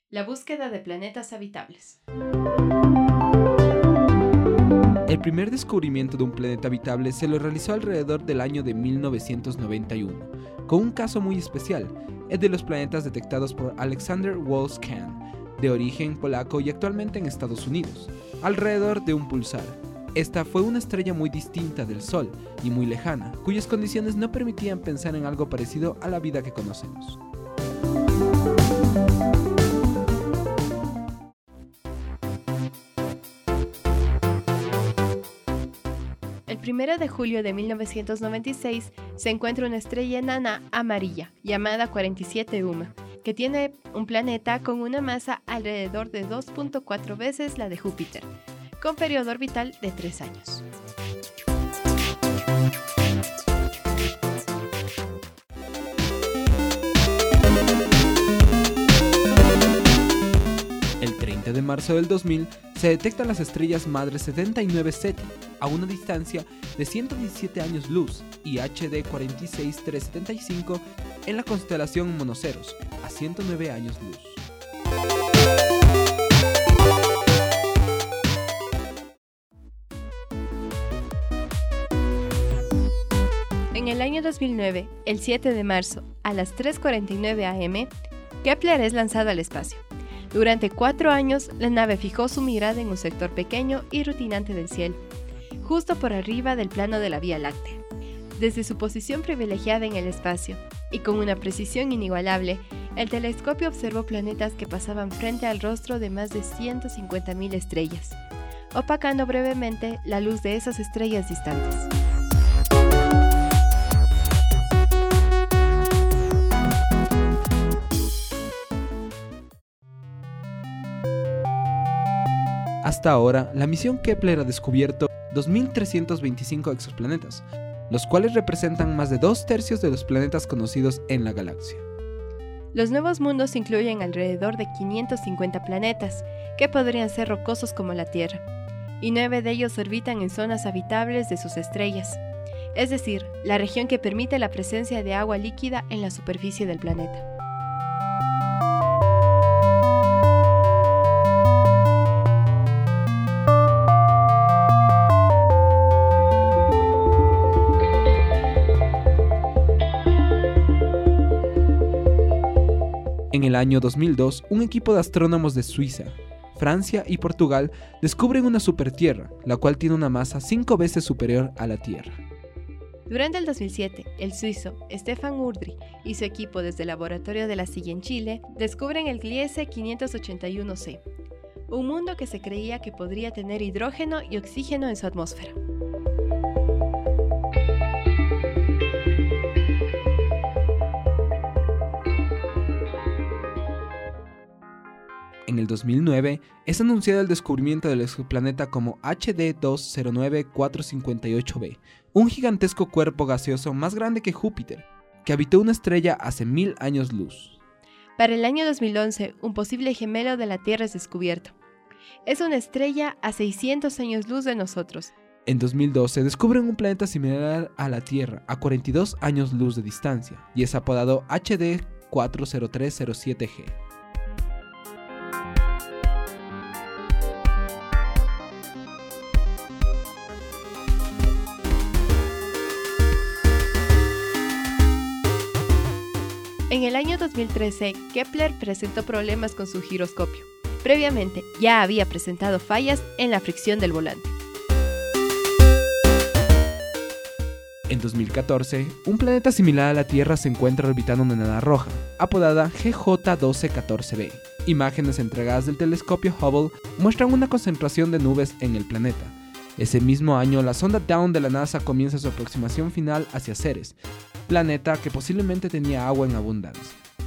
La búsqueda de planetas habitables. El primer descubrimiento de un planeta habitable se lo realizó alrededor del año de 1991, con un caso muy especial, el de los planetas detectados por Alexander Wolfskan, de origen polaco y actualmente en Estados Unidos, alrededor de un pulsar. Esta fue una estrella muy distinta del Sol y muy lejana, cuyas condiciones no permitían pensar en algo parecido a la vida que conocemos. El 1 de julio de 1996 se encuentra una estrella enana amarilla llamada 47 Uma, que tiene un planeta con una masa alrededor de 2.4 veces la de Júpiter, con periodo orbital de 3 años. El 30 de marzo del 2000 se detectan las estrellas madres 79 Ceti a una distancia de 117 años luz y HD 46375 en la constelación Monoceros a 109 años luz. En el año 2009, el 7 de marzo, a las 3:49 am, Kepler es lanzado al espacio. Durante 4 años, la nave fijó su mirada en un sector pequeño y rutinante del cielo, justo por arriba del plano de la Vía Láctea. Desde su posición privilegiada en el espacio, y con una precisión inigualable, el telescopio observó planetas que pasaban frente al rostro de más de 150.000 estrellas, opacando brevemente la luz de esas estrellas distantes. Hasta ahora, la misión Kepler ha descubierto 2.325 exoplanetas, los cuales representan más de 2/3 de los planetas conocidos en la galaxia. Los nuevos mundos incluyen alrededor de 550 planetas, que podrían ser rocosos como la Tierra, y 9 de ellos orbitan en zonas habitables de sus estrellas, es decir, la región que permite la presencia de agua líquida en la superficie del planeta. En el año 2002, un equipo de astrónomos de Suiza, Francia y Portugal descubren una supertierra, la cual tiene una masa 5 veces superior a la Tierra. Durante el 2007, el suizo Stefan Urdry y su equipo desde el laboratorio de la Silla en Chile descubren el Gliese 581c, un mundo que se creía que podría tener hidrógeno y oxígeno en su atmósfera. En el 2009 es anunciado el descubrimiento del exoplaneta como HD 209458b, un gigantesco cuerpo gaseoso más grande que Júpiter, que habitó una estrella hace 1000 años luz. Para el año 2011, un posible gemelo de la Tierra es descubierto. Es una estrella a 600 años luz de nosotros. En 2012 descubren un planeta similar a la Tierra a 42 años luz de distancia y es apodado HD 40307g. En el año 2013, Kepler presentó problemas con su giroscopio. Previamente, ya había presentado fallas en la fricción del volante. En 2014, un planeta similar a la Tierra se encuentra orbitando una enana roja, apodada GJ1214b. Imágenes entregadas del telescopio Hubble muestran una concentración de nubes en el planeta. Ese mismo año, la sonda Dawn de la NASA comienza su aproximación final hacia Ceres, planeta que posiblemente tenía agua en abundancia.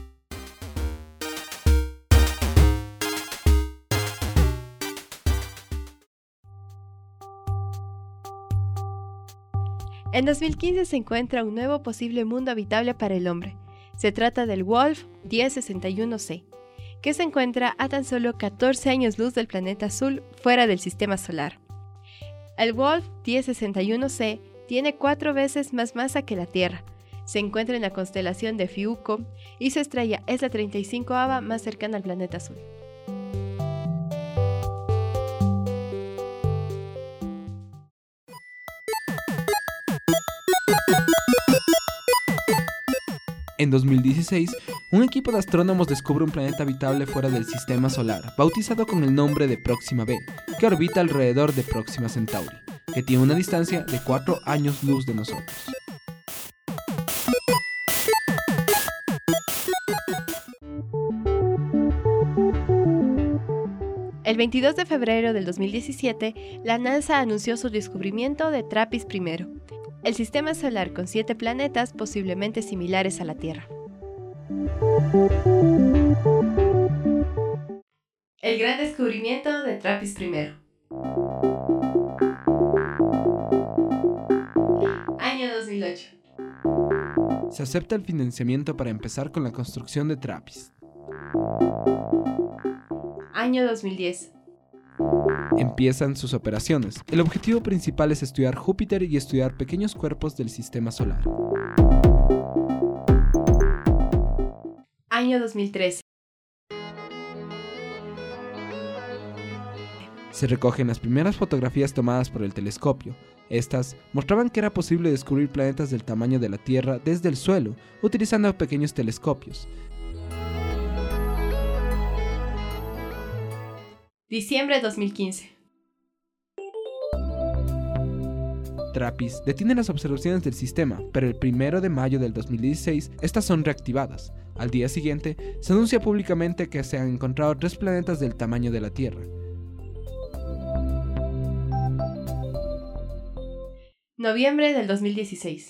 En 2015 se encuentra un nuevo posible mundo habitable para el hombre. Se trata del Wolf 1061c, que se encuentra a tan solo 14 años luz del planeta azul fuera del sistema solar. El Wolf 1061c tiene 4 veces más masa que la Tierra, Se encuentra en la constelación de Fiuco y su estrella es la 35ª más cercana al planeta azul. En 2016, un equipo de astrónomos descubre un planeta habitable fuera del sistema solar, bautizado con el nombre de Próxima b, que orbita alrededor de Próxima Centauri, que tiene una distancia de 4 años luz de nosotros. El 22 de febrero del 2017, la NASA anunció su descubrimiento de TRAPPIST-1, el sistema solar con 7 planetas posiblemente similares a la Tierra. El gran descubrimiento de TRAPPIST-1. Año 2008. Se acepta el financiamiento para empezar con la construcción de TRAPPIST. Año 2010. Empiezan sus operaciones. El objetivo principal es estudiar Júpiter y estudiar pequeños cuerpos del sistema solar. Año 2013. Se recogen las primeras fotografías tomadas por el telescopio. Estas mostraban que era posible descubrir planetas del tamaño de la Tierra desde el suelo, utilizando pequeños telescopios. Diciembre de 2015. TRAPPIST detiene las observaciones del sistema, pero el 1 de mayo del 2016 estas son reactivadas. Al día siguiente, se anuncia públicamente que se han encontrado 3 planetas del tamaño de la Tierra. Noviembre del 2016.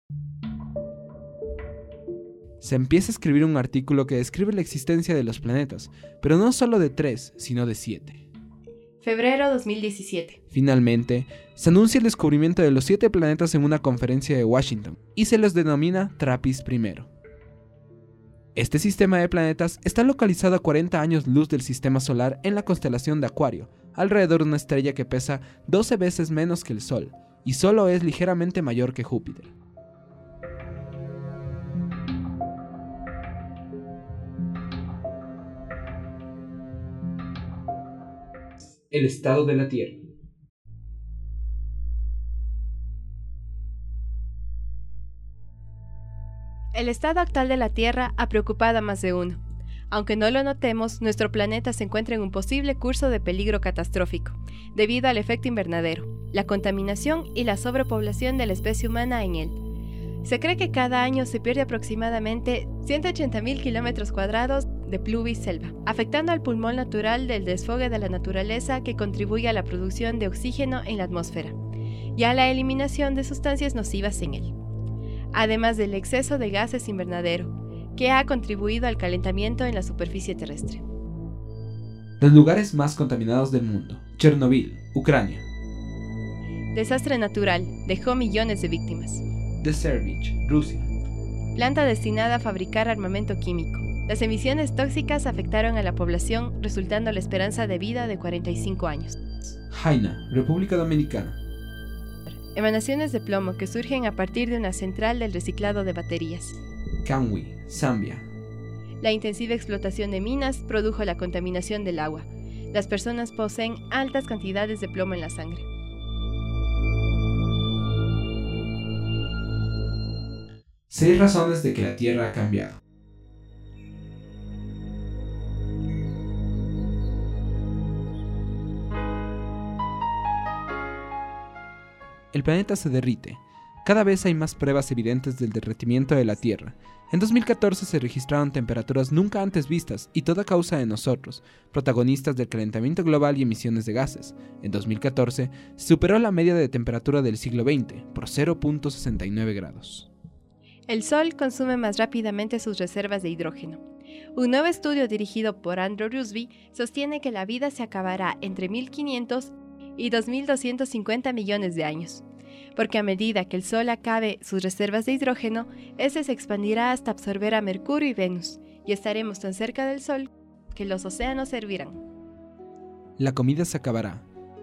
Se empieza a escribir un artículo que describe la existencia de los planetas, pero no solo de 3, sino de 7. Febrero 2017. Finalmente, se anuncia el descubrimiento de los 7 planetas en una conferencia de Washington, y se los denomina TRAPPIST-1. Este sistema de planetas está localizado a 40 años luz del sistema solar en la constelación de Acuario, alrededor de una estrella que pesa 12 veces menos que el Sol, y solo es ligeramente mayor que Júpiter. El estado de la Tierra. El estado actual de la Tierra ha preocupado a más de uno. Aunque no lo notemos, nuestro planeta se encuentra en un posible curso de peligro catastrófico, debido al efecto invernadero, la contaminación y la sobrepoblación de la especie humana en él. Se cree que cada año se pierde aproximadamente 180.000 kilómetros cuadrados de pluviselva, afectando al pulmón natural del desfogue de la naturaleza que contribuye a la producción de oxígeno en la atmósfera y a la eliminación de sustancias nocivas en él, además del exceso de gases invernadero, que ha contribuido al calentamiento en la superficie terrestre. Los lugares más contaminados del mundo. Chernobyl, Ucrania. Desastre natural, dejó millones de víctimas. Desert, Rusia. Planta destinada a fabricar armamento químico. Las emisiones tóxicas afectaron a la población, resultando la esperanza de vida de 45 años. Haina, República Dominicana. Emanaciones de plomo que surgen a partir de una central del reciclado de baterías. Kangwi, Zambia. La intensiva explotación de minas produjo la contaminación del agua. Las personas poseen altas cantidades de plomo en la sangre. Seis razones de que la Tierra ha cambiado. El planeta se derrite. Cada vez hay más pruebas evidentes del derretimiento de la Tierra. En 2014 se registraron temperaturas nunca antes vistas y toda causa de nosotros, protagonistas del calentamiento global y emisiones de gases. En 2014 se superó la media de temperatura del siglo XX por 0.69 grados. El Sol consume más rápidamente sus reservas de hidrógeno. Un nuevo estudio dirigido por Andrew Rusby sostiene que la vida se acabará entre 1500 y 2250 millones de años, porque a medida que el Sol acabe sus reservas de hidrógeno, este se expandirá hasta absorber a Mercurio y Venus, y estaremos tan cerca del Sol que los océanos se hervirán. La comida se acabará.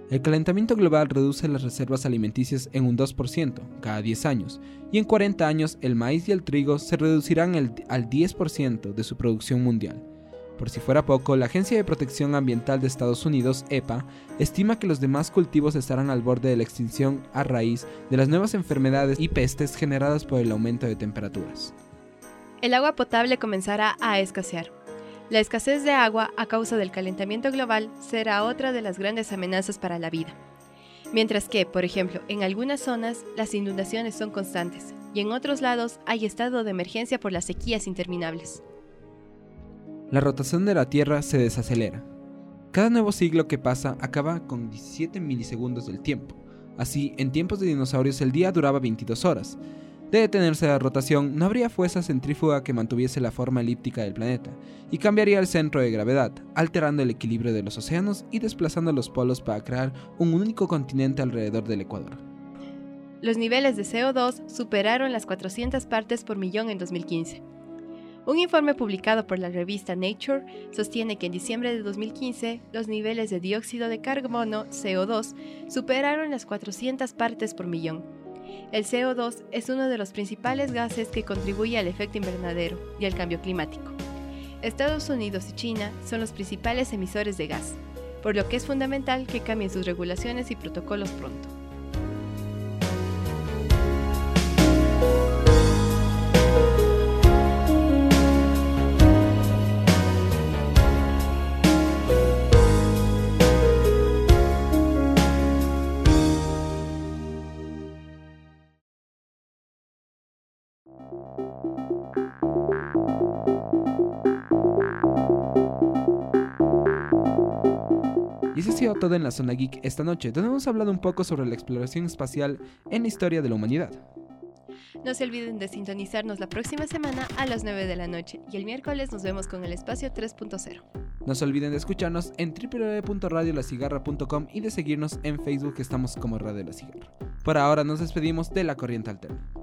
El calentamiento global reduce las reservas alimenticias en un 2% cada 10 años, y en 40 años el maíz y el trigo se reducirán al 10% de su producción mundial. Por si fuera poco, la Agencia de Protección Ambiental de Estados Unidos, EPA, estima que los demás cultivos estarán al borde de la extinción a raíz de las nuevas enfermedades y pestes generadas por el aumento de temperaturas. El agua potable comenzará a escasear. La escasez de agua a causa del calentamiento global será otra de las grandes amenazas para la vida. Mientras que, por ejemplo, en algunas zonas las inundaciones son constantes y en otros lados hay estado de emergencia por las sequías interminables. La rotación de la Tierra se desacelera. Cada nuevo siglo que pasa acaba con 17 milisegundos del tiempo. Así, en tiempos de dinosaurios el día duraba 22 horas. De detenerse la rotación, no habría fuerza centrífuga que mantuviese la forma elíptica del planeta, y cambiaría el centro de gravedad, alterando el equilibrio de los océanos y desplazando los polos para crear un único continente alrededor del Ecuador. Los niveles de CO2 superaron las 400 partes por millón en 2015. Un informe publicado por la revista Nature sostiene que en diciembre de 2015 los niveles de dióxido de carbono, CO2, superaron las 400 partes por millón. El CO2 es uno de los principales gases que contribuye al efecto invernadero y al cambio climático. Estados Unidos y China son los principales emisores de gas, por lo que es fundamental que cambien sus regulaciones y protocolos pronto. Y eso ha sido todo en la Zona Geek esta noche, donde hemos hablado un poco sobre la exploración espacial en la historia de la humanidad. No se olviden de sintonizarnos la próxima semana a las 9 de la noche y el miércoles nos vemos con el Espacio 3.0. No se olviden de escucharnos en www.radiolacigarra.com y de seguirnos en Facebook, que estamos como Radio La Cigarra. Por ahora nos despedimos de La Corriente Alterna.